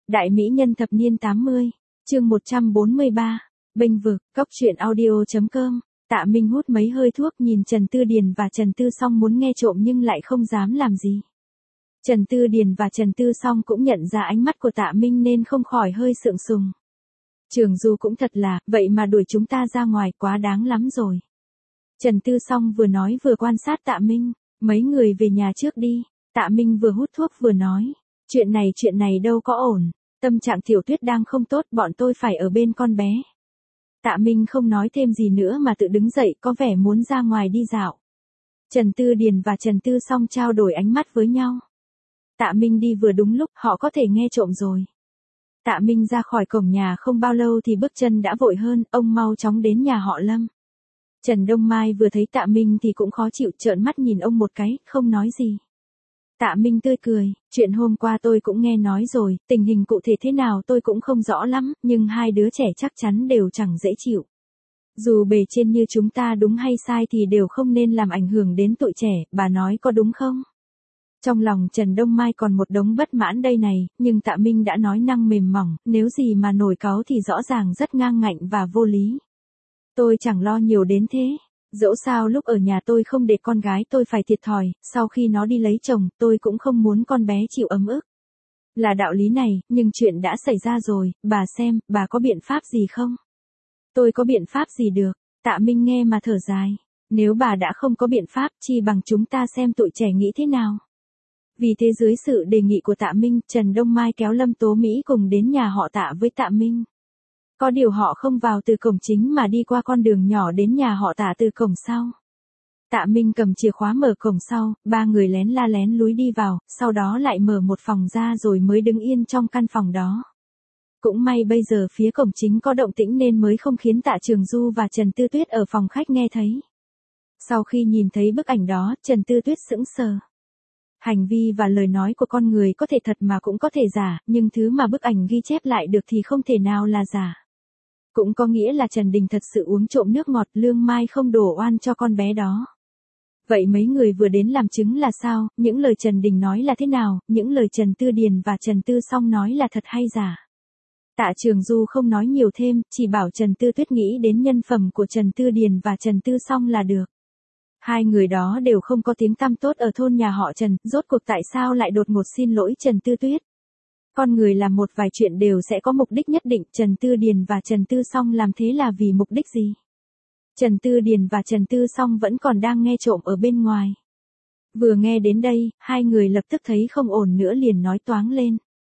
Đại mỹ nhân thập niên 80, chương 143, bênh vực, cóc truyện audio.com. Tạ Minh hút mấy hơi thuốc nhìn Trần Tư Điền và Trần Tư Song muốn nghe trộm nhưng lại không dám làm gì. Trần Tư Điền và Trần Tư Song cũng nhận ra ánh mắt của Tạ Minh nên không khỏi hơi sượng sùng. Trường Du cũng thật là, vậy mà đuổi chúng ta ra ngoài quá đáng lắm rồi. Trần Tư Song vừa nói vừa quan sát Tạ Minh, mấy người về nhà trước đi. Tạ Minh vừa hút thuốc vừa nói, chuyện này đâu có ổn, tâm trạng Tiểu Tuyết đang không tốt, bọn tôi phải ở bên con bé. Tạ Minh không nói thêm gì nữa mà tự đứng dậy có vẻ muốn ra ngoài đi dạo. Trần Tư Điền và Trần Tư Song trao đổi ánh mắt với nhau. Tạ Minh đi vừa đúng lúc, họ có thể nghe trộm rồi. Tạ Minh ra khỏi cổng nhà không bao lâu thì bước chân đã vội hơn, ông mau chóng đến nhà họ Lâm. Trần Đông Mai vừa thấy Tạ Minh thì cũng khó chịu, trợn mắt nhìn ông một cái, không nói gì. Tạ Minh tươi cười, chuyện hôm qua tôi cũng nghe nói rồi, tình hình cụ thể thế nào tôi cũng không rõ lắm, nhưng hai đứa trẻ chắc chắn đều chẳng dễ chịu. Dù bề trên như chúng ta đúng hay sai thì đều không nên làm ảnh hưởng đến tụi trẻ, bà nói có đúng không? Trong lòng Trần Đông Mai còn một đống bất mãn đây này, nhưng Tạ Minh đã nói năng mềm mỏng, nếu gì mà nổi cáu thì rõ ràng rất ngang ngạnh và vô lý. Tôi chẳng lo nhiều đến thế. Dẫu sao lúc ở nhà tôi không để con gái tôi phải thiệt thòi, sau khi nó đi lấy chồng, tôi cũng không muốn con bé chịu ấm ức. Là đạo lý này, nhưng chuyện đã xảy ra rồi, bà xem, bà có biện pháp gì không? Tôi có biện pháp gì được? Tạ Minh nghe mà thở dài. Nếu bà đã không có biện pháp, chi bằng chúng ta xem tụi trẻ nghĩ thế nào. Vì thế dưới sự đề nghị của Tạ Minh, Trần Đông Mai kéo Lâm Tố Mỹ cùng đến nhà họ Tạ với Tạ Minh. Có điều họ không vào từ cổng chính mà đi qua con đường nhỏ đến nhà họ Tạ từ cổng sau. Tạ Minh cầm chìa khóa mở cổng sau, ba người lén la lén lúi đi vào, sau đó lại mở một phòng ra rồi mới đứng yên trong căn phòng đó. Cũng may bây giờ phía cổng chính có động tĩnh nên mới không khiến Tạ Trường Du và Trần Tư Tuyết ở phòng khách nghe thấy. Sau khi nhìn thấy bức ảnh đó, Trần Tư Tuyết sững sờ. Hành vi và lời nói của con người có thể thật mà cũng có thể giả, nhưng thứ mà bức ảnh ghi chép lại được thì không thể nào là giả. Cũng có nghĩa là Trần Đình thật sự uống trộm nước ngọt, Lương Mai không đổ oan cho con bé đó. Vậy mấy người vừa đến làm chứng là sao, những lời Trần Đình nói là thế nào, những lời Trần Tư Điền và Trần Tư Song nói là thật hay giả? Tạ Trường Du không nói nhiều thêm, chỉ bảo Trần Tư Tuyết nghĩ đến nhân phẩm của Trần Tư Điền và Trần Tư Song là được. Hai người đó đều không có tiếng tăm tốt ở thôn nhà họ Trần, rốt cuộc tại sao lại đột ngột xin lỗi Trần Tư Tuyết? Con người làm một vài chuyện đều sẽ có mục đích nhất định, Trần Tư Điền và Trần Tư Song làm thế là vì mục đích gì? Trần Tư Điền và Trần Tư Song vẫn còn đang nghe trộm ở bên ngoài. Vừa nghe đến đây, hai người lập tức thấy không ổn nữa liền nói toáng lên.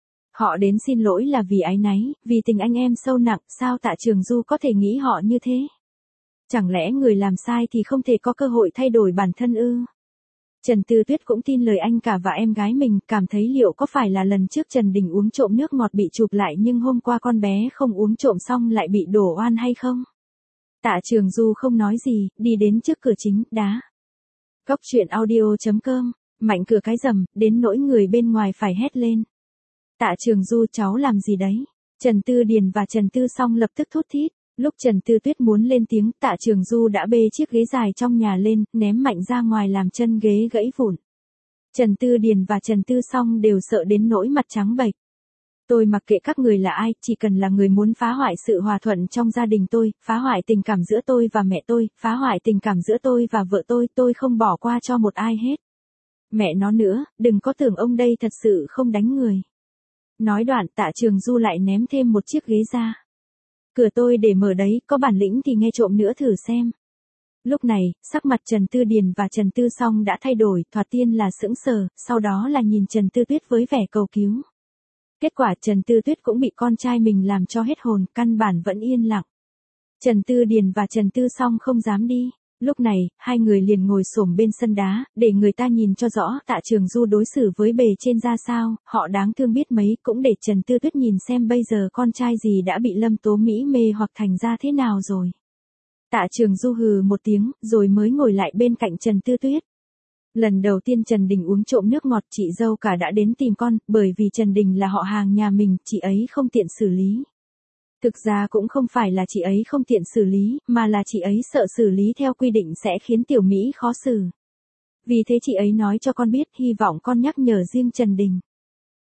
Họ đến xin lỗi là vì áy náy, vì tình anh em sâu nặng, sao Tạ Trường Du có thể nghĩ họ như thế? Chẳng lẽ người làm sai thì không thể có cơ hội thay đổi bản thân ư? Trần Tư Tuyết cũng tin lời anh cả và em gái mình, cảm thấy liệu có phải là lần trước Trần Đình uống trộm nước ngọt bị chụp lại nhưng hôm qua con bé không uống trộm xong lại bị đổ oan hay không? Tạ Trường Du không nói gì, đi đến trước cửa chính, đá. Cóc truyện audio.com, mạnh cửa cái rầm, đến nỗi người bên ngoài phải hét lên. Tạ Trường Du, cháu làm gì đấy? Trần Tư Điền và Trần Tư Song lập tức thút thít. Lúc Trần Tư Tuyết muốn lên tiếng, Tạ Trường Du đã bê chiếc ghế dài trong nhà lên, ném mạnh ra ngoài làm chân ghế gãy vụn. Trần Tư Điền và Trần Tư Song đều sợ đến nỗi mặt trắng bệch. Tôi mặc kệ các người là ai, chỉ cần là người muốn phá hoại sự hòa thuận trong gia đình tôi, phá hoại tình cảm giữa tôi và mẹ tôi, phá hoại tình cảm giữa tôi và vợ tôi không bỏ qua cho một ai hết. Mẹ nó nữa, đừng có tưởng ông đây thật sự không đánh người. Nói đoạn Tạ Trường Du lại ném thêm một chiếc ghế ra. Cửa tôi để mở đấy, có bản lĩnh thì nghe trộm nữa thử xem. Lúc này, sắc mặt Trần Tư Điền và Trần Tư Song đã thay đổi, thoạt tiên là sững sờ, sau đó là nhìn Trần Tư Tuyết với vẻ cầu cứu. Kết quả Trần Tư Tuyết cũng bị con trai mình làm cho hết hồn, căn bản vẫn yên lặng. Trần Tư Điền và Trần Tư Song không dám đi. Lúc này, hai người liền ngồi xổm bên sân đá, để người ta nhìn cho rõ Tạ Trường Du đối xử với bề trên ra sao, họ đáng thương biết mấy, cũng để Trần Tư Tuyết nhìn xem bây giờ con trai gì đã bị Lâm Tố Mỹ mê hoặc thành ra thế nào rồi. Tạ Trường Du hừ một tiếng, rồi mới ngồi lại bên cạnh Trần Tư Tuyết. Lần đầu tiên Trần Đình uống trộm nước ngọt, chị dâu cả đã đến tìm con, bởi vì Trần Đình là họ hàng nhà mình, chị ấy không tiện xử lý. Thực ra cũng không phải là chị ấy không tiện xử lý, mà là chị ấy sợ xử lý theo quy định sẽ khiến Tiểu Mỹ khó xử. Vì thế chị ấy nói cho con biết, hy vọng con nhắc nhở riêng Trần Đình.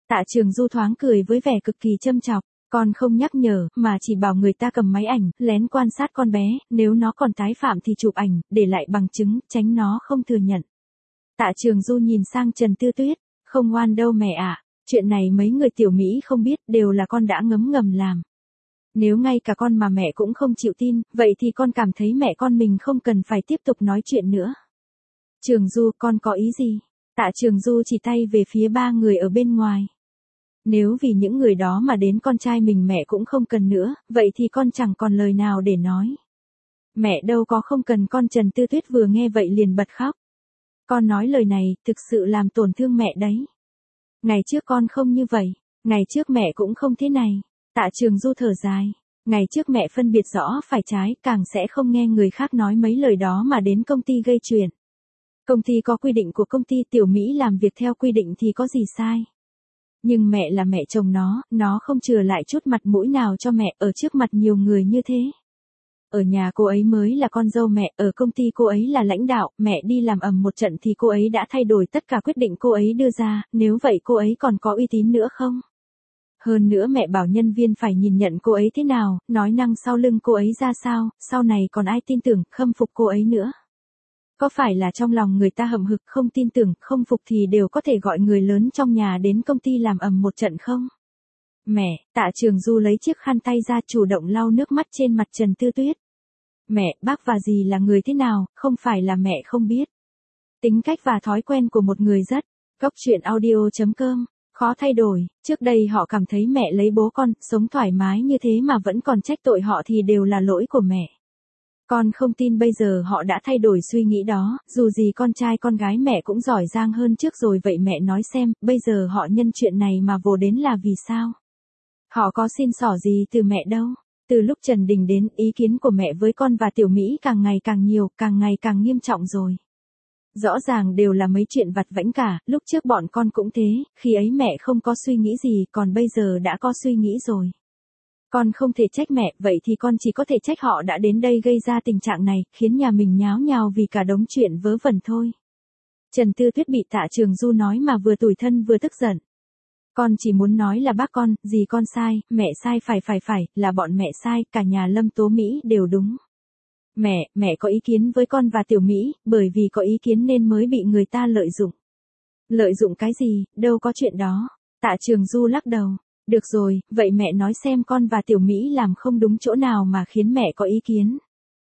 Tạ Trường Du thoáng cười với vẻ cực kỳ châm chọc, con không nhắc nhở, mà chỉ bảo người ta cầm máy ảnh, lén quan sát con bé, nếu nó còn tái phạm thì chụp ảnh, để lại bằng chứng, tránh nó không thừa nhận. Tạ Trường Du nhìn sang Trần Tư Tuyết, không ngoan đâu mẹ ạ, chuyện này mấy người tiểu Mỹ không biết, đều là con đã ngấm ngầm làm. Nếu ngay cả con mà mẹ cũng không chịu tin, vậy thì con cảm thấy mẹ con mình không cần phải tiếp tục nói chuyện nữa. Trường Du, con có ý gì? Tạ Trường Du chỉ tay về phía ba người ở bên ngoài. Nếu vì những người đó mà đến con trai mình mẹ cũng không cần nữa, vậy thì con chẳng còn lời nào để nói. Mẹ đâu có không cần con. Trần Tư Tuyết vừa nghe vậy liền bật khóc. Con nói lời này, thực sự làm tổn thương mẹ đấy. Ngày trước con không như vậy, ngày trước mẹ cũng không thế này. Tạ Trường Du thở dài. Ngày trước mẹ phân biệt rõ phải trái, càng sẽ không nghe người khác nói mấy lời đó mà đến công ty gây chuyện. Công ty có quy định của công ty, tiểu Mỹ làm việc theo quy định thì có gì sai. Nhưng mẹ là mẹ chồng nó không chừa lại chút mặt mũi nào cho mẹ ở trước mặt nhiều người như thế. Ở nhà cô ấy mới là con dâu mẹ, ở công ty cô ấy là lãnh đạo, mẹ đi làm ầm một trận thì cô ấy đã thay đổi tất cả quyết định cô ấy đưa ra, nếu vậy cô ấy còn có uy tín nữa không? Hơn nữa mẹ bảo nhân viên phải nhìn nhận cô ấy thế nào, nói năng sau lưng cô ấy ra sao, sau này còn ai tin tưởng, khâm phục cô ấy nữa. Có phải là trong lòng người ta hậm hực không tin tưởng, không phục thì đều có thể gọi người lớn trong nhà đến công ty làm ầm một trận không? Mẹ, Tạ Trường Du lấy chiếc khăn tay ra chủ động lau nước mắt trên mặt Trần Tư Tuyết. Mẹ, bác và dì là người thế nào, không phải là mẹ không biết. Tính cách và thói quen của một người rất. Góc truyện audio.com, khó thay đổi, trước đây họ cảm thấy mẹ lấy bố con, sống thoải mái như thế mà vẫn còn trách tội họ thì đều là lỗi của mẹ. Con không tin bây giờ họ đã thay đổi suy nghĩ đó, dù gì con trai con gái mẹ cũng giỏi giang hơn trước rồi. Vậy mẹ nói xem, bây giờ họ nhân chuyện này mà vồ đến là vì sao? Họ có xin xỏ gì từ mẹ đâu. Từ lúc Trần Đình đến, ý kiến của mẹ với con và tiểu Mỹ càng ngày càng nhiều, càng ngày càng nghiêm trọng rồi. Rõ ràng đều là mấy chuyện vặt vãnh cả, lúc trước bọn con cũng thế, khi ấy mẹ không có suy nghĩ gì, còn bây giờ đã có suy nghĩ rồi. Con không thể trách mẹ, vậy thì con chỉ có thể trách họ đã đến đây gây ra tình trạng này, khiến nhà mình nháo nhào vì cả đống chuyện vớ vẩn thôi. Trần Tư Tuyết bị Tạ Trường Du nói mà vừa tủi thân vừa tức giận. Con chỉ muốn nói là bác con, dì con sai, mẹ sai, phải, là bọn mẹ sai, cả nhà Lâm Tố Mỹ đều đúng. Mẹ có ý kiến với con và tiểu Mỹ, bởi vì có ý kiến nên mới bị người ta lợi dụng. Lợi dụng cái gì, đâu có chuyện đó. Tạ Trường Du lắc đầu. Được rồi, vậy mẹ nói xem con và tiểu Mỹ làm không đúng chỗ nào mà khiến mẹ có ý kiến.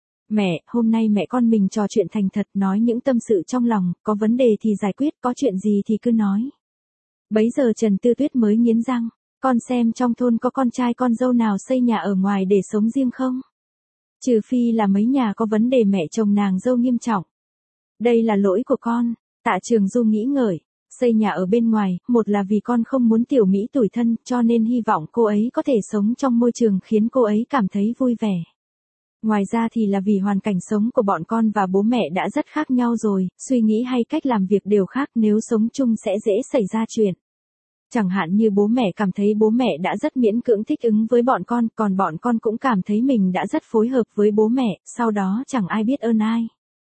Mẹ, hôm nay mẹ con mình trò chuyện thành thật, nói những tâm sự trong lòng, có vấn đề thì giải quyết, có chuyện gì thì cứ nói. Bấy giờ Trần Tư Tuyết mới nghiến răng, con xem trong thôn có con trai con dâu nào xây nhà ở ngoài để sống riêng không? Trừ phi là mấy nhà có vấn đề mẹ chồng nàng dâu nghiêm trọng. Đây là lỗi của con. Tạ Trường Du nghĩ ngợi, xây nhà ở bên ngoài, một là vì con không muốn tiểu Mỹ tủi thân, cho nên hy vọng cô ấy có thể sống trong môi trường khiến cô ấy cảm thấy vui vẻ. Ngoài ra thì là vì hoàn cảnh sống của bọn con và bố mẹ đã rất khác nhau rồi, suy nghĩ hay cách làm việc đều khác, nếu sống chung sẽ dễ xảy ra chuyện. Chẳng hạn như bố mẹ cảm thấy bố mẹ đã rất miễn cưỡng thích ứng với bọn con, còn bọn con cũng cảm thấy mình đã rất phối hợp với bố mẹ, sau đó chẳng ai biết ơn ai.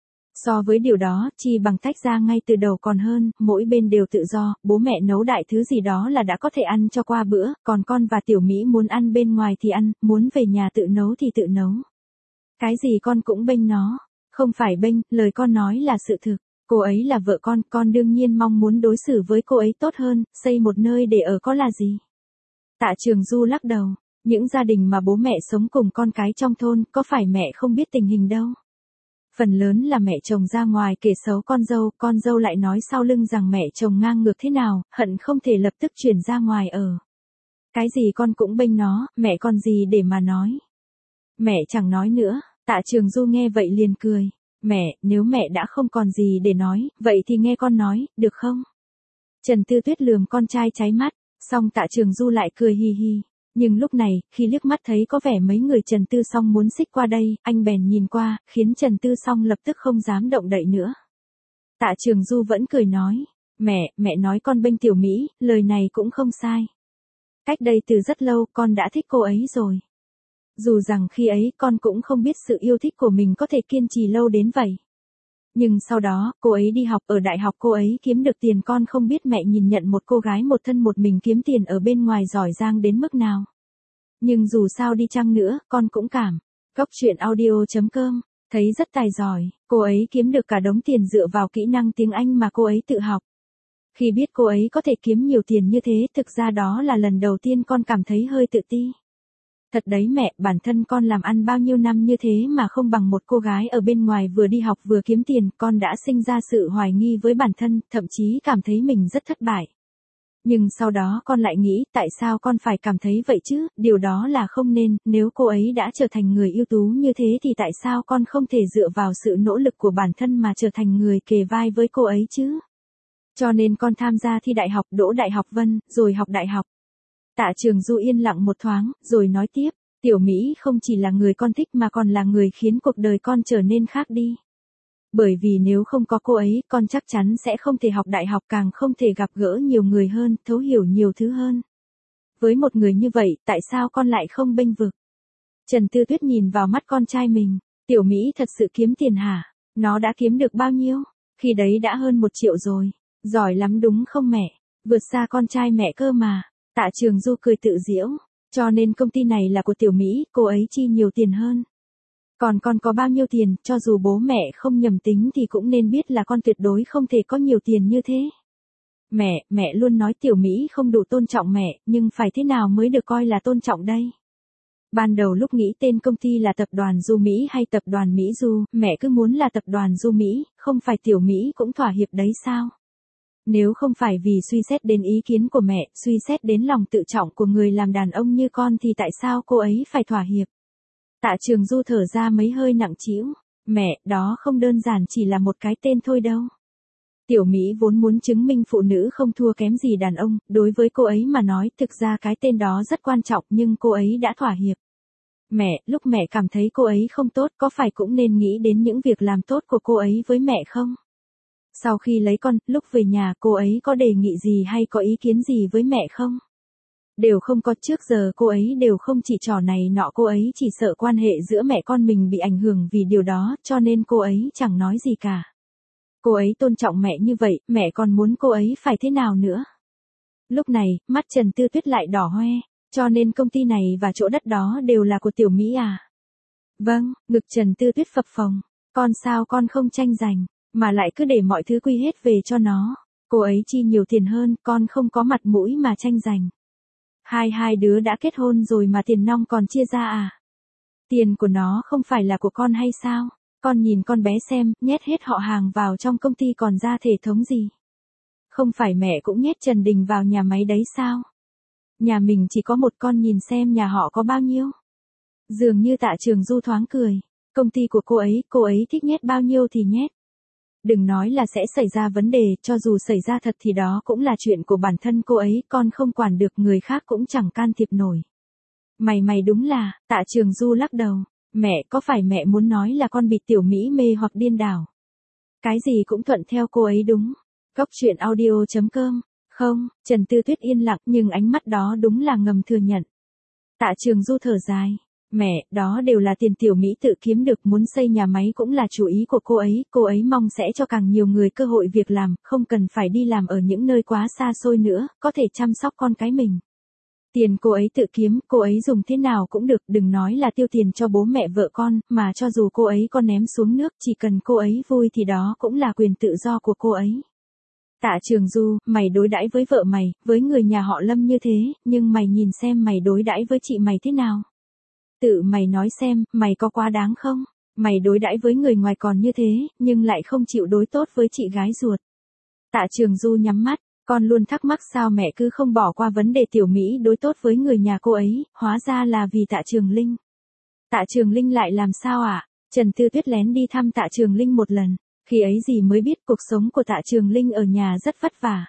So với điều đó, chi bằng tách ra ngay từ đầu còn hơn, mỗi bên đều tự do, bố mẹ nấu đại thứ gì đó là đã có thể ăn cho qua bữa, còn con và tiểu Mỹ muốn ăn bên ngoài thì ăn, muốn về nhà tự nấu thì tự nấu. Cái gì con cũng bênh nó. Không phải bênh, lời con nói là sự thực. Cô ấy là vợ con đương nhiên mong muốn đối xử với cô ấy tốt hơn, xây một nơi để ở có là gì. Tạ Trường Du lắc đầu, những gia đình mà bố mẹ sống cùng con cái trong thôn, có phải mẹ không biết tình hình đâu. Phần lớn là mẹ chồng ra ngoài kể xấu con dâu lại nói sau lưng rằng mẹ chồng ngang ngược thế nào, hận không thể lập tức chuyển ra ngoài ở. Cái gì con cũng bênh nó, mẹ còn gì để mà nói. Mẹ chẳng nói nữa. Tạ Trường Du nghe vậy liền cười. Mẹ, nếu mẹ đã không còn gì để nói, vậy thì nghe con nói, được không? Trần Tư Tuyết lườm con trai cháy mắt, xong Tạ Trường Du lại cười hi hi. Nhưng lúc này, khi liếc mắt thấy có vẻ mấy người Trần Tư Song muốn xích qua đây, anh bèn nhìn qua, khiến Trần Tư Song lập tức không dám động đậy nữa. Tạ Trường Du vẫn cười nói, mẹ nói con bênh tiểu Mỹ, lời này cũng không sai. Cách đây từ rất lâu, con đã thích cô ấy rồi. Dù rằng khi ấy con cũng không biết sự yêu thích của mình có thể kiên trì lâu đến vậy. Nhưng sau đó, cô ấy đi học, ở đại học cô ấy kiếm được tiền, con không biết mẹ nhìn nhận một cô gái một thân một mình kiếm tiền ở bên ngoài giỏi giang đến mức nào. Nhưng dù sao đi chăng nữa, con cũng cảm. Góc chuyện audio.com, thấy rất tài giỏi, cô ấy kiếm được cả đống tiền dựa vào kỹ năng tiếng Anh mà cô ấy tự học. Khi biết cô ấy có thể kiếm nhiều tiền như thế, thực ra đó là lần đầu tiên con cảm thấy hơi tự ti. Thật đấy mẹ, bản thân con làm ăn bao nhiêu năm như thế mà không bằng một cô gái ở bên ngoài vừa đi học vừa kiếm tiền, con đã sinh ra sự hoài nghi với bản thân, thậm chí cảm thấy mình rất thất bại. Nhưng sau đó con lại nghĩ, tại sao con phải cảm thấy vậy chứ, điều đó là không nên, nếu cô ấy đã trở thành người ưu tú như thế thì tại sao con không thể dựa vào sự nỗ lực của bản thân mà trở thành người kề vai với cô ấy chứ? Cho nên con tham gia thi đại học, đỗ đại học Vân, rồi học đại học. Tạ Trường Du yên lặng một thoáng, rồi nói tiếp, Tiểu Mỹ không chỉ là người con thích mà còn là người khiến cuộc đời con trở nên khác đi. Bởi vì nếu không có cô ấy, con chắc chắn sẽ không thể học đại học, càng không thể gặp gỡ nhiều người hơn, thấu hiểu nhiều thứ hơn. Với một người như vậy, tại sao con lại không bênh vực? Trần Tư Tuyết nhìn vào mắt con trai mình, Tiểu Mỹ thật sự kiếm tiền hả? Nó đã kiếm được bao nhiêu? Khi đấy đã hơn 1 triệu rồi. Giỏi lắm đúng không mẹ? Vượt xa con trai mẹ cơ mà. Tạ Trường Du cười tự giễu. Cho nên công ty này là của Tiểu Mỹ, cô ấy chi nhiều tiền hơn. Còn con có bao nhiêu tiền, cho dù bố mẹ không nhầm tính thì cũng nên biết là con tuyệt đối không thể có nhiều tiền như thế. Mẹ luôn nói Tiểu Mỹ không đủ tôn trọng mẹ, nhưng phải thế nào mới được coi là tôn trọng đây? Ban đầu lúc nghĩ tên công ty là tập đoàn Du Mỹ hay tập đoàn Mỹ Du, mẹ cứ muốn là tập đoàn Du Mỹ, không phải Tiểu Mỹ cũng thỏa hiệp đấy sao? Nếu không phải vì suy xét đến ý kiến của mẹ, suy xét đến lòng tự trọng của người làm đàn ông như con thì tại sao cô ấy phải thỏa hiệp? Tạ Trường Du thở ra mấy hơi nặng trĩu. Mẹ, đó không đơn giản chỉ là một cái tên thôi đâu. Tiểu Mỹ vốn muốn chứng minh phụ nữ không thua kém gì đàn ông, đối với cô ấy mà nói thực ra cái tên đó rất quan trọng nhưng cô ấy đã thỏa hiệp. Mẹ, lúc mẹ cảm thấy cô ấy không tốt có phải cũng nên nghĩ đến những việc làm tốt của cô ấy với mẹ không? Sau khi lấy con, lúc về nhà cô ấy có đề nghị gì hay có ý kiến gì với mẹ không? Đều không có, trước giờ cô ấy đều không chỉ trò này nọ, cô ấy chỉ sợ quan hệ giữa mẹ con mình bị ảnh hưởng vì điều đó, cho nên cô ấy chẳng nói gì cả. Cô ấy tôn trọng mẹ như vậy, mẹ còn muốn cô ấy phải thế nào nữa? Lúc này, mắt Trần Tư Tuyết lại đỏ hoe, cho nên công ty này và chỗ đất đó đều là của Tiểu Mỹ à? Vâng, ngực Trần Tư Tuyết phập phồng, con sao con không tranh giành, mà lại cứ để mọi thứ quy hết về cho nó. Cô ấy chi nhiều tiền hơn, con không có mặt mũi mà tranh giành. Hai đứa đã kết hôn rồi mà tiền nong còn chia ra à? Tiền của nó không phải là của con hay sao? Con nhìn con bé xem, nhét hết họ hàng vào trong công ty còn ra thể thống gì? Không phải mẹ cũng nhét Trần Đình vào nhà máy đấy sao? Nhà mình chỉ có một con, nhìn xem nhà họ có bao nhiêu? Dường như Tạ Trường Du thoáng cười. Công ty của cô ấy thích nhét bao nhiêu thì nhét. Đừng nói là sẽ xảy ra vấn đề, cho dù xảy ra thật thì đó cũng là chuyện của bản thân cô ấy, con không quản được, người khác cũng chẳng can thiệp nổi. Mày đúng là, Tạ Trường Du lắc đầu. Mẹ, có phải mẹ muốn nói là con bị Tiểu Mỹ mê hoặc điên đảo? Cái gì cũng thuận theo cô ấy đúng. Góc chuyện audio.com. Không, Trần Tư Tuyết yên lặng nhưng ánh mắt đó đúng là ngầm thừa nhận. Tạ Trường Du thở dài. Mẹ, đó đều là tiền Tiểu Mỹ tự kiếm được, muốn xây nhà máy cũng là chủ ý của cô ấy mong sẽ cho càng nhiều người cơ hội việc làm, không cần phải đi làm ở những nơi quá xa xôi nữa, có thể chăm sóc con cái mình. Tiền cô ấy tự kiếm, cô ấy dùng thế nào cũng được, đừng nói là tiêu tiền cho bố mẹ vợ con, mà cho dù cô ấy có ném xuống nước, chỉ cần cô ấy vui thì đó cũng là quyền tự do của cô ấy. Tạ Trường Du, mày đối đãi với vợ mày, với người nhà họ Lâm như thế, nhưng mày nhìn xem mày đối đãi với chị mày thế nào? Tự mày nói xem, mày có quá đáng không? Mày đối đãi với người ngoài còn như thế, nhưng lại không chịu đối tốt với chị gái ruột. Tạ Trường Du nhắm mắt, con luôn thắc mắc sao mẹ cứ không bỏ qua vấn đề Tiểu Mỹ đối tốt với người nhà cô ấy, hóa ra là vì Tạ Trường Linh. Tạ Trường Linh lại làm sao ạ? Trần Tư Tuyết lén đi thăm Tạ Trường Linh một lần, khi ấy gì mới biết cuộc sống của Tạ Trường Linh ở nhà rất vất vả.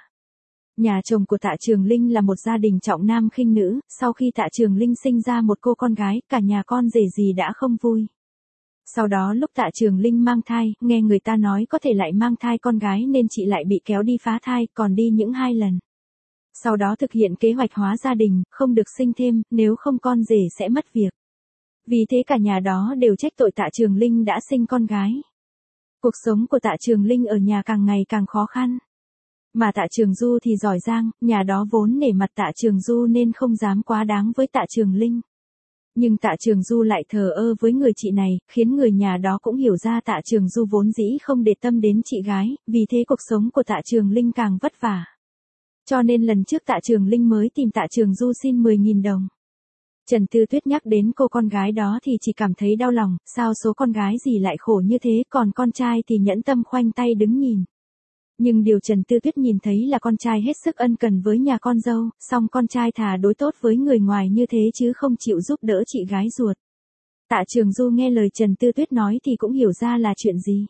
Nhà chồng của Tạ Trường Linh là một gia đình trọng nam khinh nữ, sau khi Tạ Trường Linh sinh ra một cô con gái, cả nhà con rể gì đã không vui. Sau đó lúc Tạ Trường Linh mang thai, nghe người ta nói có thể lại mang thai con gái nên chị lại bị kéo đi phá thai, còn đi những 2 lần. Sau đó thực hiện kế hoạch hóa gia đình, không được sinh thêm, nếu không con rể sẽ mất việc. Vì thế cả nhà đó đều trách tội Tạ Trường Linh đã sinh con gái. Cuộc sống của Tạ Trường Linh ở nhà càng ngày càng khó khăn. Mà Tạ Trường Du thì giỏi giang, nhà đó vốn nể mặt Tạ Trường Du nên không dám quá đáng với Tạ Trường Linh. Nhưng Tạ Trường Du lại thờ ơ với người chị này, khiến người nhà đó cũng hiểu ra Tạ Trường Du vốn dĩ không để tâm đến chị gái, vì thế cuộc sống của Tạ Trường Linh càng vất vả. Cho nên lần trước Tạ Trường Linh mới tìm Tạ Trường Du xin 10.000 đồng. Trần Tư Tuyết nhắc đến cô con gái đó thì chỉ cảm thấy đau lòng, sao số con gái gì lại khổ như thế, còn con trai thì nhẫn tâm khoanh tay đứng nhìn. Nhưng điều Trần Tư Tuyết nhìn thấy là con trai hết sức ân cần với nhà con dâu, song con trai thà đối tốt với người ngoài như thế chứ không chịu giúp đỡ chị gái ruột. Tạ Trường Du nghe lời Trần Tư Tuyết nói thì cũng hiểu ra là chuyện gì.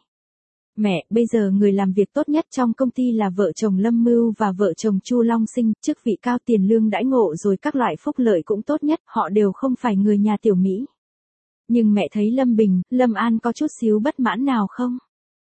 Mẹ, bây giờ người làm việc tốt nhất trong công ty là vợ chồng Lâm Mưu và vợ chồng Chu Long Sinh, chức vị cao, tiền lương đãi ngộ rồi các loại phúc lợi cũng tốt nhất, họ đều không phải người nhà tiểu Mỹ. Nhưng mẹ thấy Lâm Bình, Lâm An có chút xíu bất mãn nào không?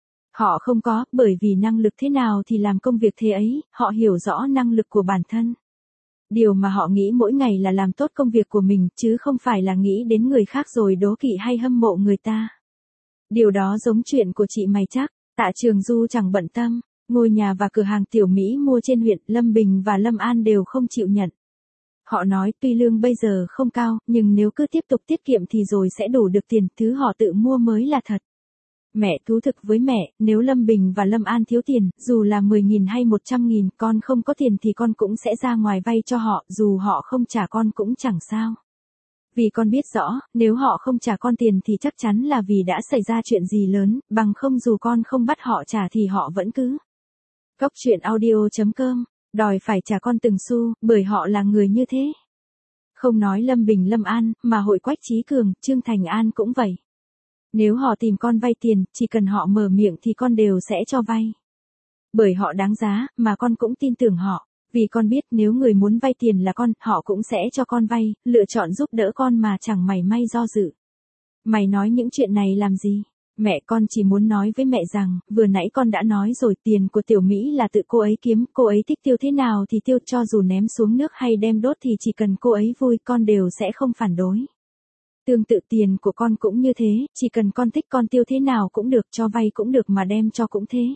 Họ không có, bởi vì năng lực thế nào thì làm công việc thế ấy, họ hiểu rõ năng lực của bản thân. Điều mà họ nghĩ mỗi ngày là làm tốt công việc của mình, chứ không phải là nghĩ đến người khác rồi đố kỵ hay hâm mộ người ta. Điều đó giống chuyện của chị mày chắc. Tạ Trường Du chẳng bận tâm, ngôi nhà và cửa hàng tiểu Mỹ mua trên huyện, Lâm Bình và Lâm An đều không chịu nhận. Họ nói tuy lương bây giờ không cao, nhưng nếu cứ tiếp tục tiết kiệm thì rồi sẽ đủ được tiền, thứ họ tự mua mới là thật. Mẹ thú thực với mẹ, nếu Lâm Bình và Lâm An thiếu tiền, dù là 10.000 hay 100.000, con không có tiền thì con cũng sẽ ra ngoài vay cho họ, dù họ không trả con cũng chẳng sao. Vì con biết rõ, nếu họ không trả con tiền thì chắc chắn là vì đã xảy ra chuyện gì lớn, bằng không dù con không bắt họ trả thì họ vẫn cứ. Cóc truyện audio.com, đòi phải trả con từng xu, bởi họ là người như thế. Không nói Lâm Bình Lâm An, mà hội Quách Chí Cường, Trương Thành An cũng vậy. Nếu họ tìm con vay tiền, chỉ cần họ mở miệng thì con đều sẽ cho vay. Bởi họ đáng giá, mà con cũng tin tưởng họ. Vì con biết nếu người muốn vay tiền là con, họ cũng sẽ cho con vay, lựa chọn giúp đỡ con mà chẳng mảy may do dự. Mày nói những chuyện này làm gì? Mẹ, con chỉ muốn nói với mẹ rằng, vừa nãy con đã nói rồi, tiền của tiểu Mỹ là tự cô ấy kiếm, cô ấy thích tiêu thế nào thì tiêu, cho dù ném xuống nước hay đem đốt thì chỉ cần cô ấy vui con đều sẽ không phản đối. Tương tự tiền của con cũng như thế, chỉ cần con thích con tiêu thế nào cũng được, cho vay cũng được mà đem cho cũng thế.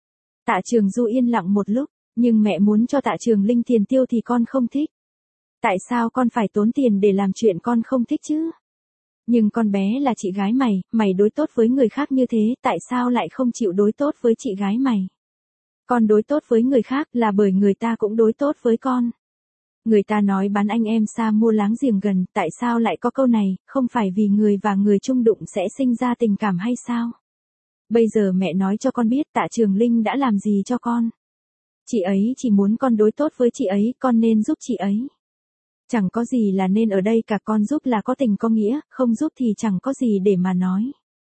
Tạ Trường Du yên lặng một lúc. Nhưng mẹ muốn cho Tạ Trường Linh tiền tiêu thì con không thích. Tại sao con phải tốn tiền để làm chuyện con không thích chứ? Nhưng con bé là chị gái mày, mày đối tốt với người khác như thế, tại sao lại không chịu đối tốt với chị gái mày? Con đối tốt với người khác là bởi người ta cũng đối tốt với con. Người ta nói bán anh em xa mua láng giềng gần, tại sao lại có câu này, không phải vì người và người chung đụng sẽ sinh ra tình cảm hay sao? Bây giờ mẹ nói cho con biết Tạ Trường Linh đã làm gì cho con. Chị ấy chỉ muốn con đối tốt với chị ấy, con nên giúp chị ấy. Chẳng có gì là nên ở đây cả, con giúp là có tình có nghĩa, không giúp thì chẳng có gì để mà nói.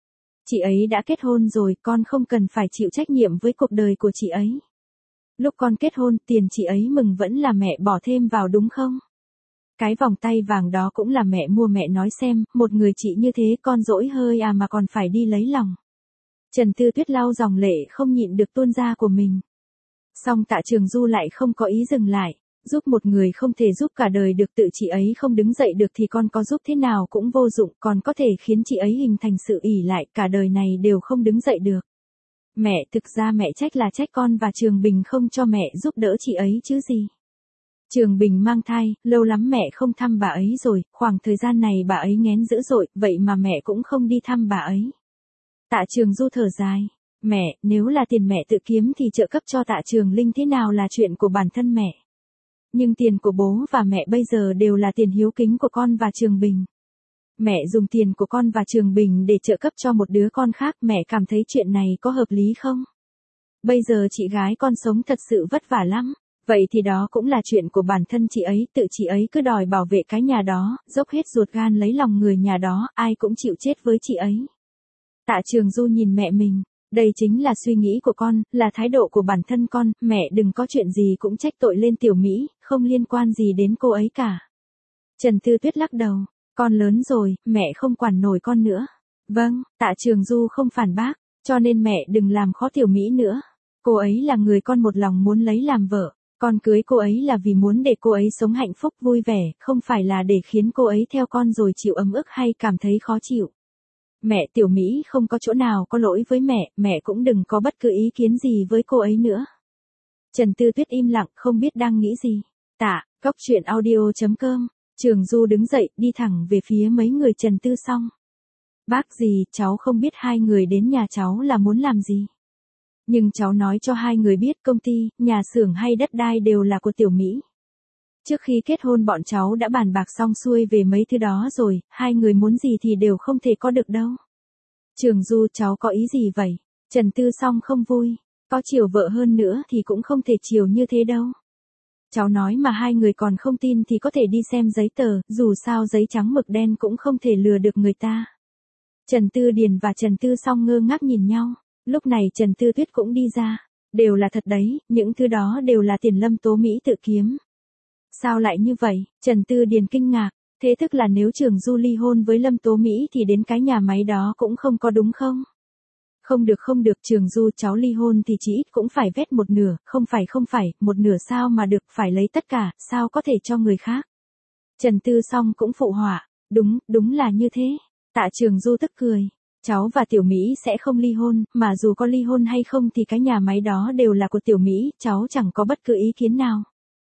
Chị ấy đã kết hôn rồi, con không cần phải chịu trách nhiệm với cuộc đời của chị ấy. Lúc con kết hôn, tiền chị ấy mừng vẫn là mẹ bỏ thêm vào đúng không? Cái vòng tay vàng đó cũng là mẹ mua, mẹ nói xem, một người chị như thế con dỗi hơi à mà còn phải đi lấy lòng. Trần Tư Tuyết lau dòng lệ không nhịn được tuôn ra của mình. Song Tạ Trường Du lại không có ý dừng lại, giúp một người không thể giúp cả đời được, tự chị ấy không đứng dậy được thì con có giúp thế nào cũng vô dụng, còn có thể khiến chị ấy hình thành sự ỷ lại, cả đời này đều không đứng dậy được. Mẹ, thực ra mẹ trách là trách con và Trường Bình không cho mẹ giúp đỡ chị ấy chứ gì. Trường Bình mang thai, lâu lắm mẹ không thăm bà ấy rồi, khoảng thời gian này bà ấy nghén dữ dội, vậy mà mẹ cũng không đi thăm bà ấy. Tạ Trường Du thở dài. Mẹ, nếu là tiền mẹ tự kiếm thì trợ cấp cho Tạ Trường Linh thế nào là chuyện của bản thân mẹ. Nhưng tiền của bố và mẹ bây giờ đều là tiền hiếu kính của con và Trường Bình. Mẹ dùng tiền của con và Trường Bình để trợ cấp cho một đứa con khác, mẹ cảm thấy chuyện này có hợp lý không? Bây giờ chị gái con sống thật sự vất vả lắm. Vậy thì đó cũng là chuyện của bản thân chị ấy, tự chị ấy cứ đòi bảo vệ cái nhà đó, dốc hết ruột gan lấy lòng người nhà đó, ai cũng chịu chết với chị ấy. Tạ Trường Du nhìn mẹ mình. Đây chính là suy nghĩ của con, là thái độ của bản thân con, mẹ đừng có chuyện gì cũng trách tội lên tiểu Mỹ, không liên quan gì đến cô ấy cả. Trần Tư Tuyết lắc đầu, con lớn rồi, mẹ không quản nổi con nữa. Vâng, Tạ Trường Du không phản bác, cho nên mẹ đừng làm khó tiểu Mỹ nữa. Cô ấy là người con một lòng muốn lấy làm vợ, con cưới cô ấy là vì muốn để cô ấy sống hạnh phúc vui vẻ, không phải là để khiến cô ấy theo con rồi chịu ấm ức hay cảm thấy khó chịu. Mẹ, Tiểu Mỹ không có chỗ nào có lỗi với mẹ cũng đừng có bất cứ ý kiến gì với cô ấy nữa. Trần Tư Tuyết im lặng không biết đang nghĩ gì. Tạ, Cóc Truyện Audio.com. Trường Du đứng dậy đi thẳng về phía mấy người Trần Tư Song. Bác gì, cháu không biết hai người đến nhà cháu là muốn làm gì. Nhưng cháu nói cho hai người biết công ty, nhà xưởng hay đất đai đều là của Tiểu Mỹ. Trước khi kết hôn bọn cháu đã bàn bạc xong xuôi về mấy thứ đó rồi, hai người muốn gì thì đều không thể có được đâu. Trường Du, cháu có ý gì vậy? Trần Tư Song không vui. Có chiều vợ hơn nữa thì cũng không thể chiều như thế đâu. Cháu nói mà hai người còn không tin thì có thể đi xem giấy tờ, dù sao giấy trắng mực đen cũng không thể lừa được người ta. Trần Tư Điền và Trần Tư Song ngơ ngác nhìn nhau. Lúc này Trần Tư Tuyết cũng đi ra. Đều là thật đấy, những thứ đó đều là tiền Lâm Tố Mỹ tự kiếm. Sao lại như vậy? Trần Tư Điền kinh ngạc. Thế tức là nếu Trường Du ly hôn với Lâm Tố Mỹ thì đến cái nhà máy đó cũng không có đúng không? Không được Trường Du, cháu ly hôn thì chỉ ít cũng phải vét một nửa, không phải, một nửa sao mà được, phải lấy tất cả, sao có thể cho người khác. Trần Tư Song cũng phụ họa, đúng là như thế. Tạ Trường Du tức cười, cháu và Tiểu Mỹ sẽ không ly hôn, mà dù có ly hôn hay không thì cái nhà máy đó đều là của Tiểu Mỹ, cháu chẳng có bất cứ ý kiến nào.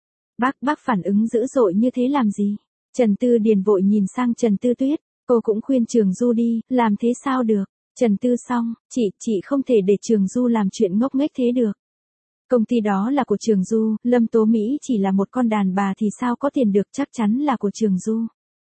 Bác phản ứng dữ dội như thế làm gì? Trần Tư Điền vội nhìn sang Trần Tư Tuyết, cô cũng khuyên Trường Du đi, làm thế sao được? Trần Tư Song, chị không thể để Trường Du làm chuyện ngốc nghếch thế được. Công ty đó là của Trường Du, Lâm Tố Mỹ chỉ là một con đàn bà thì sao có tiền được, chắc chắn là của Trường Du.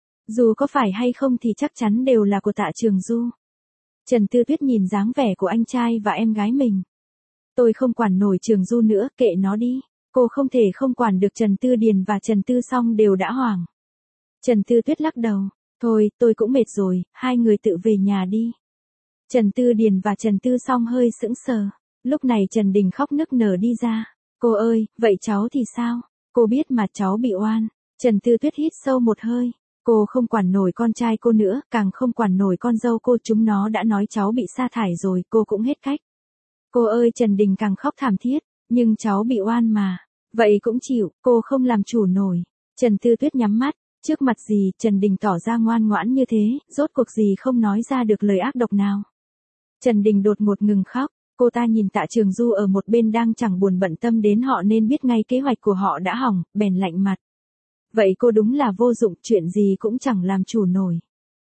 Dù có phải hay không thì chắc chắn đều là của Tạ Trường Du. Trần Tư Tuyết nhìn dáng vẻ của anh trai và em gái mình. Tôi không quản nổi Trường Du nữa, kệ nó đi. Cô không thể không quản được. Trần Tư Điền và Trần Tư Song đều đã hoảng. Trần Tư Tuyết lắc đầu, thôi, tôi cũng mệt rồi, hai người tự về nhà đi. Trần Tư Điền và Trần Tư Song hơi sững sờ. Lúc này Trần Đình khóc nức nở đi ra. Cô ơi, vậy cháu thì sao? Cô biết mà, cháu bị oan. Trần Tư Tuyết hít sâu một hơi. Cô không quản nổi con trai cô nữa, càng không quản nổi con dâu cô, chúng nó đã nói cháu bị sa thải rồi, cô cũng hết cách. Cô ơi, Trần Đình càng khóc thảm thiết, nhưng cháu bị oan mà. Vậy cũng chịu, cô không làm chủ nổi. Trần Tư Tuyết nhắm mắt, trước mặt gì, Trần Đình tỏ ra ngoan ngoãn như thế, rốt cuộc gì không nói ra được lời ác độc nào. Trần Đình đột ngột ngừng khóc, cô ta nhìn Tạ Trường Du ở một bên đang chẳng buồn bận tâm đến họ nên biết ngay kế hoạch của họ đã hỏng, bèn lạnh mặt. Vậy cô đúng là vô dụng, chuyện gì cũng chẳng làm chủ nổi.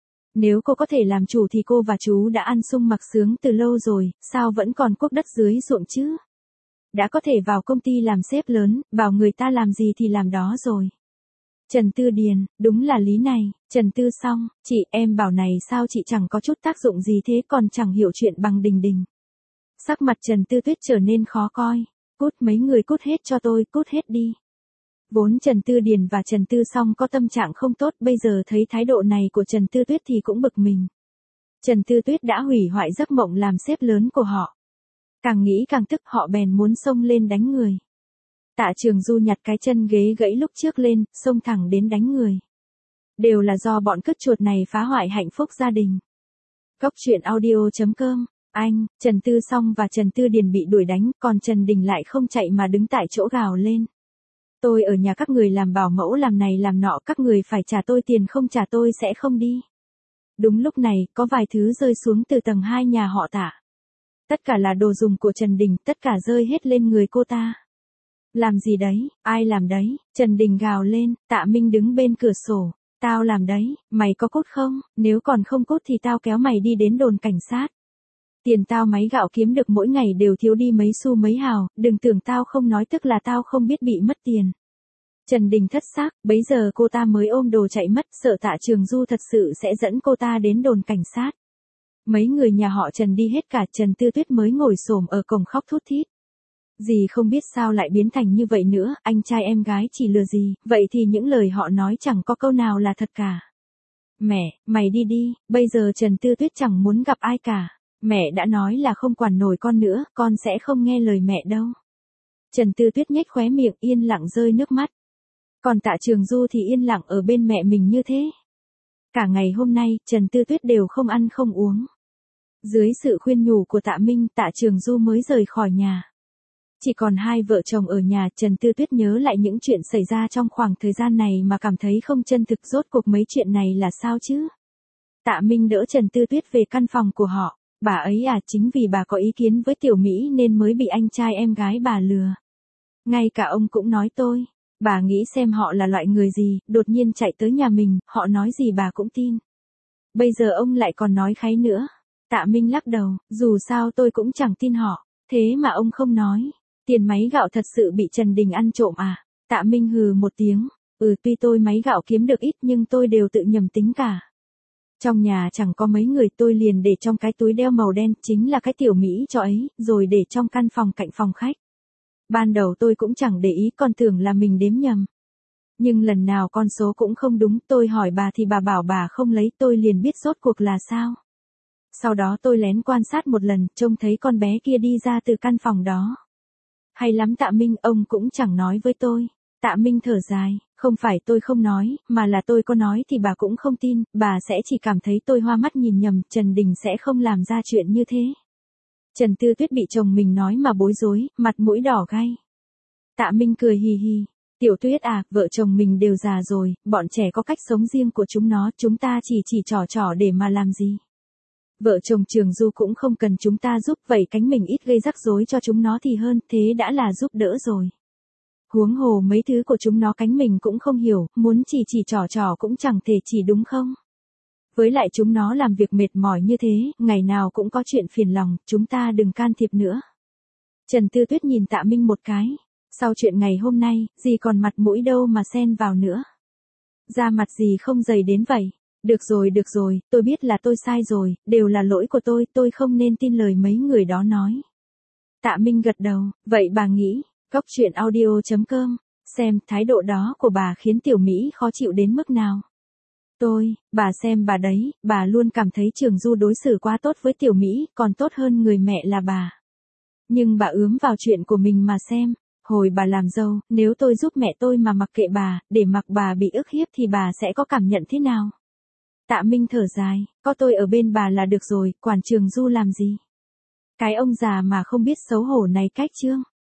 Nếu cô có thể làm chủ thì cô và chú đã ăn sung mặc sướng từ lâu rồi, sao vẫn còn cuốc đất dưới ruộng chứ? Đã có thể vào công ty làm sếp lớn, bảo người ta làm gì thì làm đó rồi. Trần Tư Điền, đúng là lý này. Trần Tư Song, chị, em bảo này, sao chị chẳng có chút tác dụng gì thế, còn chẳng hiểu chuyện bằng Đình Đình. Sắc mặt Trần Tư Tuyết trở nên khó coi. Cút, mấy người cút hết cho tôi, cút hết đi. Vốn Trần Tư Điền và Trần Tư Song có tâm trạng không tốt, bây giờ thấy thái độ này của Trần Tư Tuyết thì cũng bực mình. Trần Tư Tuyết đã hủy hoại giấc mộng làm sếp lớn của họ. Càng nghĩ càng tức, họ bèn muốn xông lên đánh người. Tạ Trường Du nhặt cái chân ghế gãy lúc trước lên, xông thẳng đến đánh người. Đều là do bọn cứt chuột này phá hoại hạnh phúc gia đình. Cóc Truyện Audio.com. Anh, Trần Tư Song và Trần Tư Điền bị đuổi đánh, còn Trần Đình lại không chạy mà đứng tại chỗ gào lên. Tôi ở nhà các người làm bảo mẫu làm này làm nọ, các người phải trả tôi tiền, không trả tôi sẽ không đi. Đúng lúc này, có vài thứ rơi xuống từ tầng 2 nhà họ Tạ. Tất cả là đồ dùng của Trần Đình, tất cả rơi hết lên người cô ta. Làm gì đấy, ai làm đấy? Trần Đình gào lên. Tạ Minh đứng bên cửa sổ. Tao làm đấy, mày có cút không? Nếu còn không cút thì tao kéo mày đi đến đồn cảnh sát. Tiền tao máy gạo kiếm được mỗi ngày đều thiếu đi mấy xu mấy hào, đừng tưởng tao không nói tức là tao không biết bị mất tiền. Trần Đình thất xác, bấy giờ cô ta mới ôm đồ chạy mất, sợ Tạ Trường Du thật sự sẽ dẫn cô ta đến đồn cảnh sát. Mấy người nhà họ Trần đi hết cả, Trần Tư Tuyết mới ngồi xổm ở cổng khóc thút thít. Dì không biết sao lại biến thành như vậy nữa, anh trai em gái chỉ lừa dì, vậy thì những lời họ nói chẳng có câu nào là thật cả. Mẹ, mày đi đi, bây giờ Trần Tư Tuyết chẳng muốn gặp ai cả. Mẹ đã nói là không quản nổi con nữa, con sẽ không nghe lời mẹ đâu. Trần Tư Tuyết nhếch khóe miệng, yên lặng rơi nước mắt. Còn Tạ Trường Du thì yên lặng ở bên mẹ mình như thế. Cả ngày hôm nay, Trần Tư Tuyết đều không ăn không uống. Dưới sự khuyên nhủ của Tạ Minh, Tạ Trường Du mới rời khỏi nhà. Chỉ còn hai vợ chồng ở nhà, Trần Tư Tuyết nhớ lại những chuyện xảy ra trong khoảng thời gian này mà cảm thấy không chân thực, rốt cuộc mấy chuyện này là sao chứ? Tạ Minh đỡ Trần Tư Tuyết về căn phòng của họ. Bà ấy à, chính vì bà có ý kiến với Tiểu Mỹ nên mới bị anh trai em gái bà lừa. Ngay cả ông cũng nói tôi. Bà nghĩ xem họ là loại người gì, đột nhiên chạy tới nhà mình, họ nói gì bà cũng tin. Bây giờ ông lại còn nói kháy nữa. Tạ Minh lắc đầu, dù sao tôi cũng chẳng tin họ. Thế mà ông không nói. Tiền máy gạo thật sự bị Trần Đình ăn trộm à? Tạ Minh hừ một tiếng. Tuy tôi máy gạo kiếm được ít nhưng tôi đều tự nhầm tính cả. Trong nhà chẳng có mấy người, tôi liền để trong cái túi đeo màu đen, chính là cái Tiểu Mỹ cho ấy, rồi để trong căn phòng cạnh phòng khách. Ban đầu tôi cũng chẳng để ý, còn tưởng là mình đếm nhầm. Nhưng lần nào con số cũng không đúng, tôi hỏi bà thì bà bảo bà không lấy, tôi liền biết rốt cuộc là sao. Sau đó tôi lén quan sát một lần, trông thấy con bé kia đi ra từ căn phòng đó. Hay lắm Tạ Minh, ông cũng chẳng nói với tôi. Tạ Minh thở dài, không phải tôi không nói, mà là tôi có nói thì bà cũng không tin, bà sẽ chỉ cảm thấy tôi hoa mắt nhìn nhầm, Trần Đình sẽ không làm ra chuyện như thế. Trần Tư Tuyết bị chồng mình nói mà bối rối, mặt mũi đỏ gay. Tạ Minh cười hì hì, Tiểu Tuyết à, vợ chồng mình đều già rồi, bọn trẻ có cách sống riêng của chúng nó, chúng ta chỉ trò để mà làm gì. Vợ chồng Trường Du cũng không cần chúng ta giúp, vậy cánh mình ít gây rắc rối cho chúng nó thì hơn, thế đã là giúp đỡ rồi. Huống hồ mấy thứ của chúng nó cánh mình cũng không hiểu, muốn chỉ trò cũng chẳng thể chỉ đúng không? Với lại chúng nó làm việc mệt mỏi như thế, ngày nào cũng có chuyện phiền lòng, chúng ta đừng can thiệp nữa. Trần Tư Tuyết nhìn Tạ Minh một cái. Sau chuyện ngày hôm nay, gì còn mặt mũi đâu mà xen vào nữa. Da mặt gì không dày đến vậy. Được rồi, tôi biết là tôi sai rồi, đều là lỗi của tôi không nên tin lời mấy người đó nói. Tạ Minh gật đầu, vậy bà nghĩ, coctruyện.audio.com, xem thái độ đó của bà khiến Tiểu Mỹ khó chịu đến mức nào. Bà xem bà đấy, bà luôn cảm thấy Trường Du đối xử quá tốt với Tiểu Mỹ, còn tốt hơn người mẹ là bà. Nhưng bà ướm vào chuyện của mình mà xem, hồi bà làm dâu, nếu tôi giúp mẹ tôi mà mặc kệ bà, để mặc bà bị ức hiếp thì bà sẽ có cảm nhận thế nào? Tạ Minh thở dài, có tôi ở bên bà là được rồi, quản Trường Du làm gì? Cái ông già mà không biết xấu hổ này cách chương.